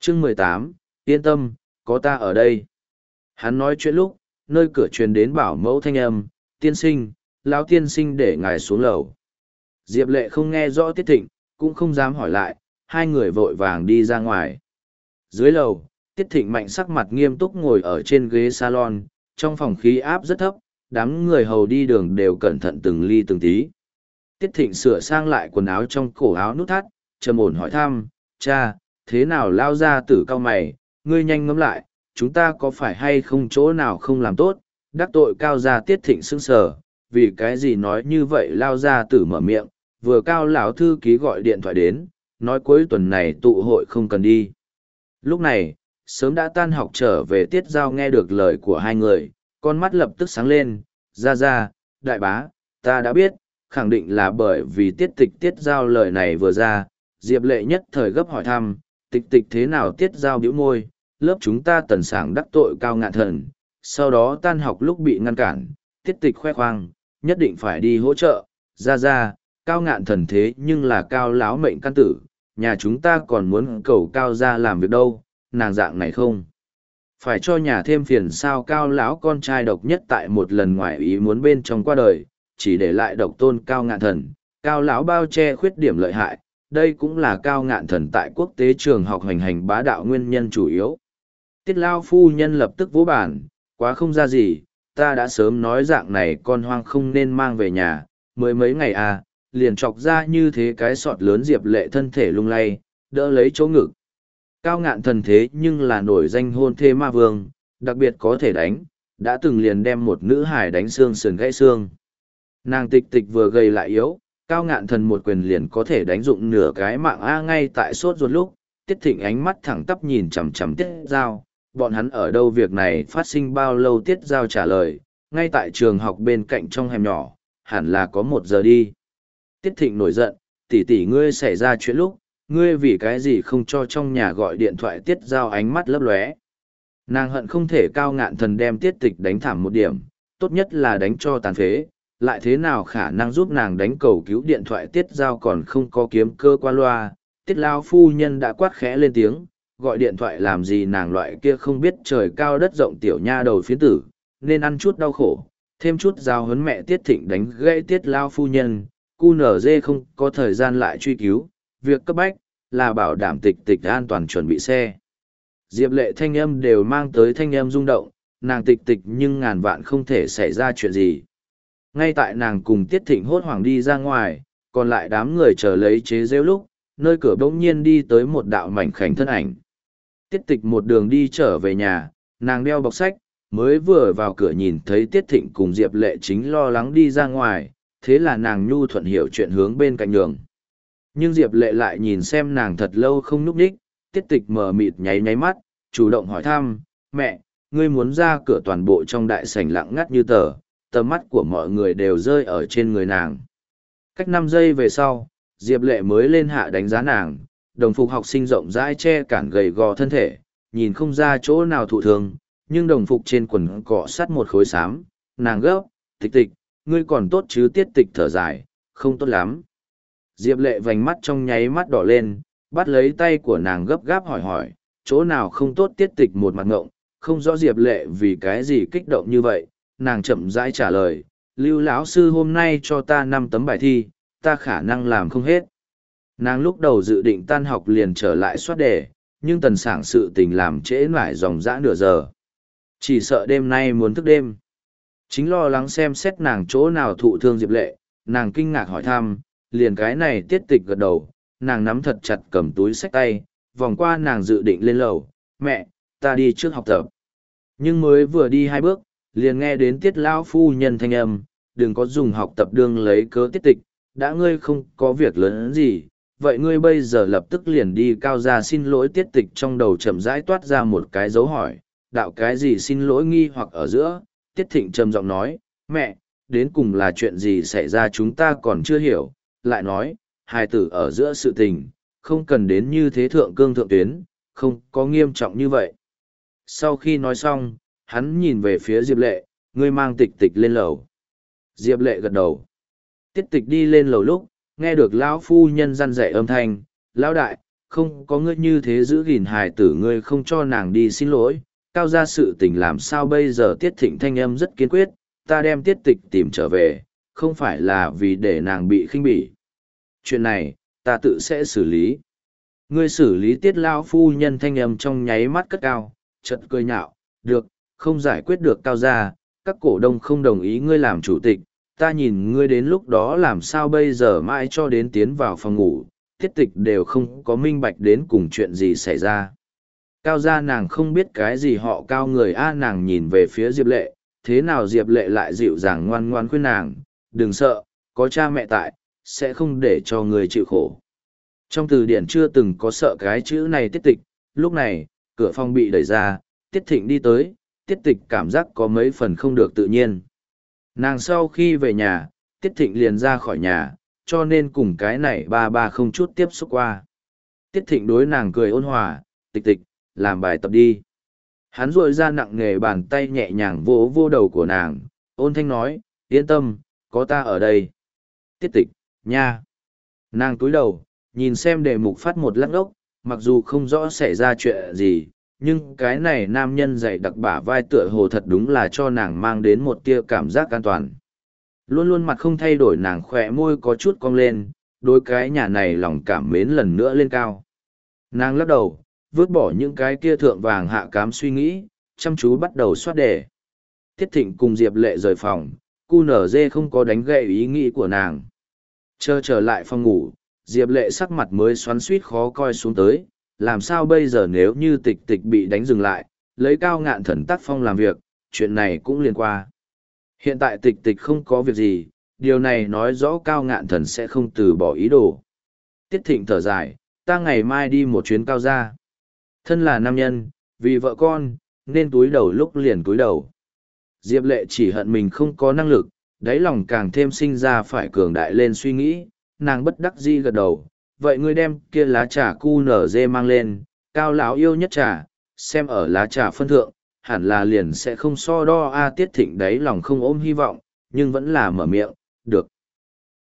Chương 18, yên tâm, có ta ở đây. Hắn nói chuyện lúc, nơi cửa truyền đến bảo mẫu thanh âm, tiên sinh, lão tiên sinh để ngài xuống lầu. Diệp Lệ không nghe rõ Tiết Thịnh, cũng không dám hỏi lại, hai người vội vàng đi ra ngoài. Dưới lầu, Tiết Thịnh mạnh sắc mặt nghiêm túc ngồi ở trên ghế salon, trong phòng khí áp rất thấp, đám người hầu đi đường đều cẩn thận từng ly từng tí. Tiết Thịnh sửa sang lại quần áo trong cổ áo nút thắt, trầm ổn hỏi thăm, cha, thế nào lao ra tử cao mày, ngươi nhanh ngẫm lại, chúng ta có phải hay không chỗ nào không làm tốt, đắc tội cao gia. Tiết Thịnh sững sờ, vì cái gì nói như vậy. Lao ra tử mở miệng, vừa cao lão thư ký gọi điện thoại đến, nói cuối tuần này tụ hội không cần đi. Lúc này, sớm đã tan học trở về Tiết Giao nghe được lời của hai người, con mắt lập tức sáng lên, ra, đại bá, ta đã biết, khẳng định là bởi vì Tiết Giao lời này vừa ra, Diệp Lệ nhất thời gấp hỏi thăm, tịch thế nào. Tiết Giao bĩu môi, lớp chúng ta Tần Sảng đắc tội Cao Ngạn Thần, sau đó tan học lúc bị ngăn cản, Tiết khoe khoang, nhất định phải đi hỗ trợ, ra, Cao Ngạn Thần thế nhưng là Cao lão mệnh căn tử, nhà chúng ta còn muốn cầu Cao ra làm việc đâu, nàng dạng này không phải cho nhà thêm phiền sao. Cao lão con trai độc nhất tại một lần ngoài ý muốn bên trong qua đời, chỉ để lại độc tôn Cao Ngạn Thần, Cao lão bao che khuyết điểm lợi hại, đây cũng là Cao Ngạn Thần tại quốc tế trường học hoành hành bá đạo nguyên nhân chủ yếu. Tiết lao phu nhân lập tức vỗ bản, quá không ra gì, ta đã sớm nói dạng này con hoang không nên mang về nhà, mới mấy ngày à, liền chọc ra như thế cái sọt lớn. Diệp Lệ thân thể lung lay, đỡ lấy chỗ ngực. Cao Ngạn Thần thế nhưng là nổi danh hôn thê ma vương, đặc biệt có thể đánh, đã từng liền đem một nữ hải đánh xương sườn gãy xương. Nàng tịch vừa gầy lại yếu, Cao Ngạn Thần một quyền liền có thể đánh dụng nửa cái mạng A. Ngay tại sốt ruột lúc, Tiết Thịnh ánh mắt thẳng tắp nhìn chằm chằm Tiết Giao, bọn hắn ở đâu, việc này phát sinh bao lâu. Tiết Giao trả lời, ngay tại trường học bên cạnh trong hẻm nhỏ, hẳn là có 1 giờ đi. Tiết Thịnh nổi giận, tỷ ngươi xảy ra chuyện lúc, ngươi vì cái gì không cho trong nhà gọi điện thoại. Tiết Giao ánh mắt lấp lóe. Nàng hận không thể Cao Ngạn Thần đem Tiết Tịch đánh thảm một điểm, tốt nhất là đánh cho tàn phế, lại thế nào khả năng giúp nàng đánh cầu cứu điện thoại. Tiết Giao còn không có kiếm cơ qua loa, Tiết lao phu nhân đã quát khẽ lên tiếng, gọi điện thoại làm gì, nàng loại kia không biết trời cao đất rộng tiểu nha đầu phiến tử, nên ăn chút đau khổ, thêm chút giao huấn. Mẹ. Tiết Thịnh đánh gãy Tiết lao phu nhân, QNZ không có thời gian lại truy cứu, việc cấp bách là bảo đảm tịch an toàn chuẩn bị xe. Diệp Lệ thanh âm đều mang tới thanh âm rung động, nàng tịch nhưng ngàn vạn không thể xảy ra chuyện gì. Ngay tại nàng cùng Tiết Thịnh hốt hoảng đi ra ngoài, còn lại đám người chờ lấy chế rêu lúc, nơi cửa bỗng nhiên đi tới một đạo mảnh khảnh thân ảnh. Tiết Tịch một đường đi trở về nhà, nàng đeo bọc sách, mới vừa vào cửa nhìn thấy Tiết Thịnh cùng Diệp Lệ chính lo lắng đi ra ngoài, thế là nàng nhu thuận hiểu chuyện hướng bên cạnh đường. Nhưng Diệp Lệ lại nhìn xem nàng thật lâu không nhúc nhích, Tiết Tịch mờ mịt nháy mắt, chủ động hỏi thăm, mẹ, ngươi muốn ra cửa. Toàn bộ trong đại sảnh lặng ngắt như tờ, tầm mắt của mọi người đều rơi ở trên người nàng. Cách 5 giây về sau, Diệp Lệ mới lên hạ đánh giá nàng, đồng phục học sinh rộng rãi che cản gầy gò thân thể, nhìn không ra chỗ nào thụ thương, nhưng đồng phục trên quần cọ sắt một khối xám, nàng gấp, Tịch, ngươi còn tốt chứ. Tiết Tịch thở dài, không tốt lắm. Diệp Lệ vành mắt trong nháy mắt đỏ lên, bắt lấy tay của nàng gấp gáp hỏi, chỗ nào không tốt. Tiết Tịch một mặt ngộng, không rõ Diệp Lệ vì cái gì kích động như vậy, nàng chậm rãi trả lời, Lưu lão sư hôm nay cho ta 5 tấm bài thi, ta khả năng làm không hết. Nàng lúc đầu dự định tan học liền trở lại soát đề, nhưng Tần Sảng sự tình làm trễ nải dòng dã nửa giờ. Chỉ sợ đêm nay muốn thức đêm. Chính lo lắng xem xét nàng chỗ nào thụ thương Diệp Lệ, nàng kinh ngạc hỏi thăm, liền cái này. Tiết Tịch gật đầu, nàng nắm thật chặt cầm túi xách tay, vòng qua nàng dự định lên lầu, mẹ, ta đi trước học tập. Nhưng mới vừa đi 2 bước, liền nghe đến Tiết lão phu nhân thanh âm, đừng có dùng học tập đương lấy cớ. Tiết Tịch, đã ngươi không có việc lớn gì, vậy ngươi bây giờ lập tức liền đi Cao gia xin lỗi. Tiết Tịch trong đầu chậm rãi toát ra một cái dấu hỏi, đạo cái gì xin lỗi nghi hoặc ở giữa. Tiết Thịnh trầm giọng nói, mẹ, đến cùng là chuyện gì xảy ra chúng ta còn chưa hiểu, lại nói, hài tử ở giữa sự tình, không cần đến như thế thượng cương thượng tuyến, không có nghiêm trọng như vậy. Sau khi nói xong, hắn nhìn về phía Diệp Lệ, ngươi mang Tịch lên lầu. Diệp Lệ gật đầu. Tiết Tịch đi lên lầu lúc, nghe được lão phu nhân răn dạy âm thanh, lão đại, không có ngươi như thế giữ gìn hài tử ngươi không cho nàng đi xin lỗi, cao ra sự tình làm sao bây giờ. Tiết Thịnh thanh âm rất kiên quyết, ta đem Tiết Tịch tìm trở về, không phải là vì để nàng bị khinh bỉ. Chuyện này, ta tự sẽ xử lý. Ngươi xử lý Tiết lão phu nhân thanh âm trong nháy mắt cất cao, chợt cười nhạo, được, không giải quyết được cao gia, các cổ đông không đồng ý ngươi làm chủ tịch, ta nhìn ngươi đến lúc đó làm sao bây giờ mãi cho đến tiến vào phòng ngủ, Tiết Tịch đều không có minh bạch đến cùng chuyện gì xảy ra. Cao gia nàng không biết cái gì họ cao người a. Nàng nhìn về phía Diệp Lệ, thế nào Diệp Lệ lại dịu dàng ngoan ngoan khuyên nàng, đừng sợ, có cha mẹ tại, sẽ không để cho người chịu khổ. Trong từ điển chưa từng có sợ cái chữ này. Tiết Tịch, lúc này, cửa phòng bị đẩy ra, Tiết Thịnh đi tới, Tiết Tịch cảm giác có mấy phần không được tự nhiên. Nàng sau khi về nhà, Tiết Thịnh liền ra khỏi nhà, cho nên cùng cái này ba không chút tiếp xúc qua. Tiết Thịnh đối nàng cười ôn hòa, Tịch Tịch, làm bài tập đi. Hắn rội ra nặng nề bàn tay nhẹ nhàng vỗ vô đầu của nàng, ôn thanh nói, yên tâm, có ta ở đây. Tiết Tịch, nha. Nàng túi đầu, nhìn xem đề mục phát một lắc ốc, mặc dù không rõ xảy ra chuyện gì, nhưng cái này nam nhân dày đặc bả vai tựa hồ thật đúng là cho nàng mang đến một tia cảm giác an toàn. Luôn luôn mặt không thay đổi, nàng khỏe môi có chút cong lên, đôi cái nhà này lòng cảm mến lần nữa lên cao. Nàng lắc đầu, vứt bỏ những cái kia thượng vàng hạ cám suy nghĩ, chăm chú bắt đầu soát đề. Tiết Thịnh cùng Diệp Lệ rời phòng, QNZ không có đánh gậy ý nghĩ của nàng. Chờ trở lại phòng ngủ, Diệp Lệ sắc mặt mới xoắn xuýt khó coi xuống tới, làm sao bây giờ nếu như Tịch Tịch bị đánh dừng lại, lấy Cao Ngạn Thần tác phong làm việc, chuyện này cũng liền qua. Hiện tại Tịch Tịch không có việc gì, điều này nói rõ Cao Ngạn Thần sẽ không từ bỏ ý đồ. Tiết Thịnh thở dài, ta ngày mai đi một chuyến Cao gia. Thân là nam nhân, vì vợ con, nên túi đầu lúc liền túi đầu. Diệp Lệ chỉ hận mình không có năng lực, đáy lòng càng thêm sinh ra phải cường đại lên suy nghĩ, nàng bất đắc dĩ gật đầu. Vậy ngươi đem kia lá trà QNZ mang lên, Cao lão yêu nhất trà, xem ở lá trà phân thượng, hẳn là liền sẽ không so đo. Tiết Thịnh đáy lòng không ôm hy vọng, nhưng vẫn là mở miệng, được.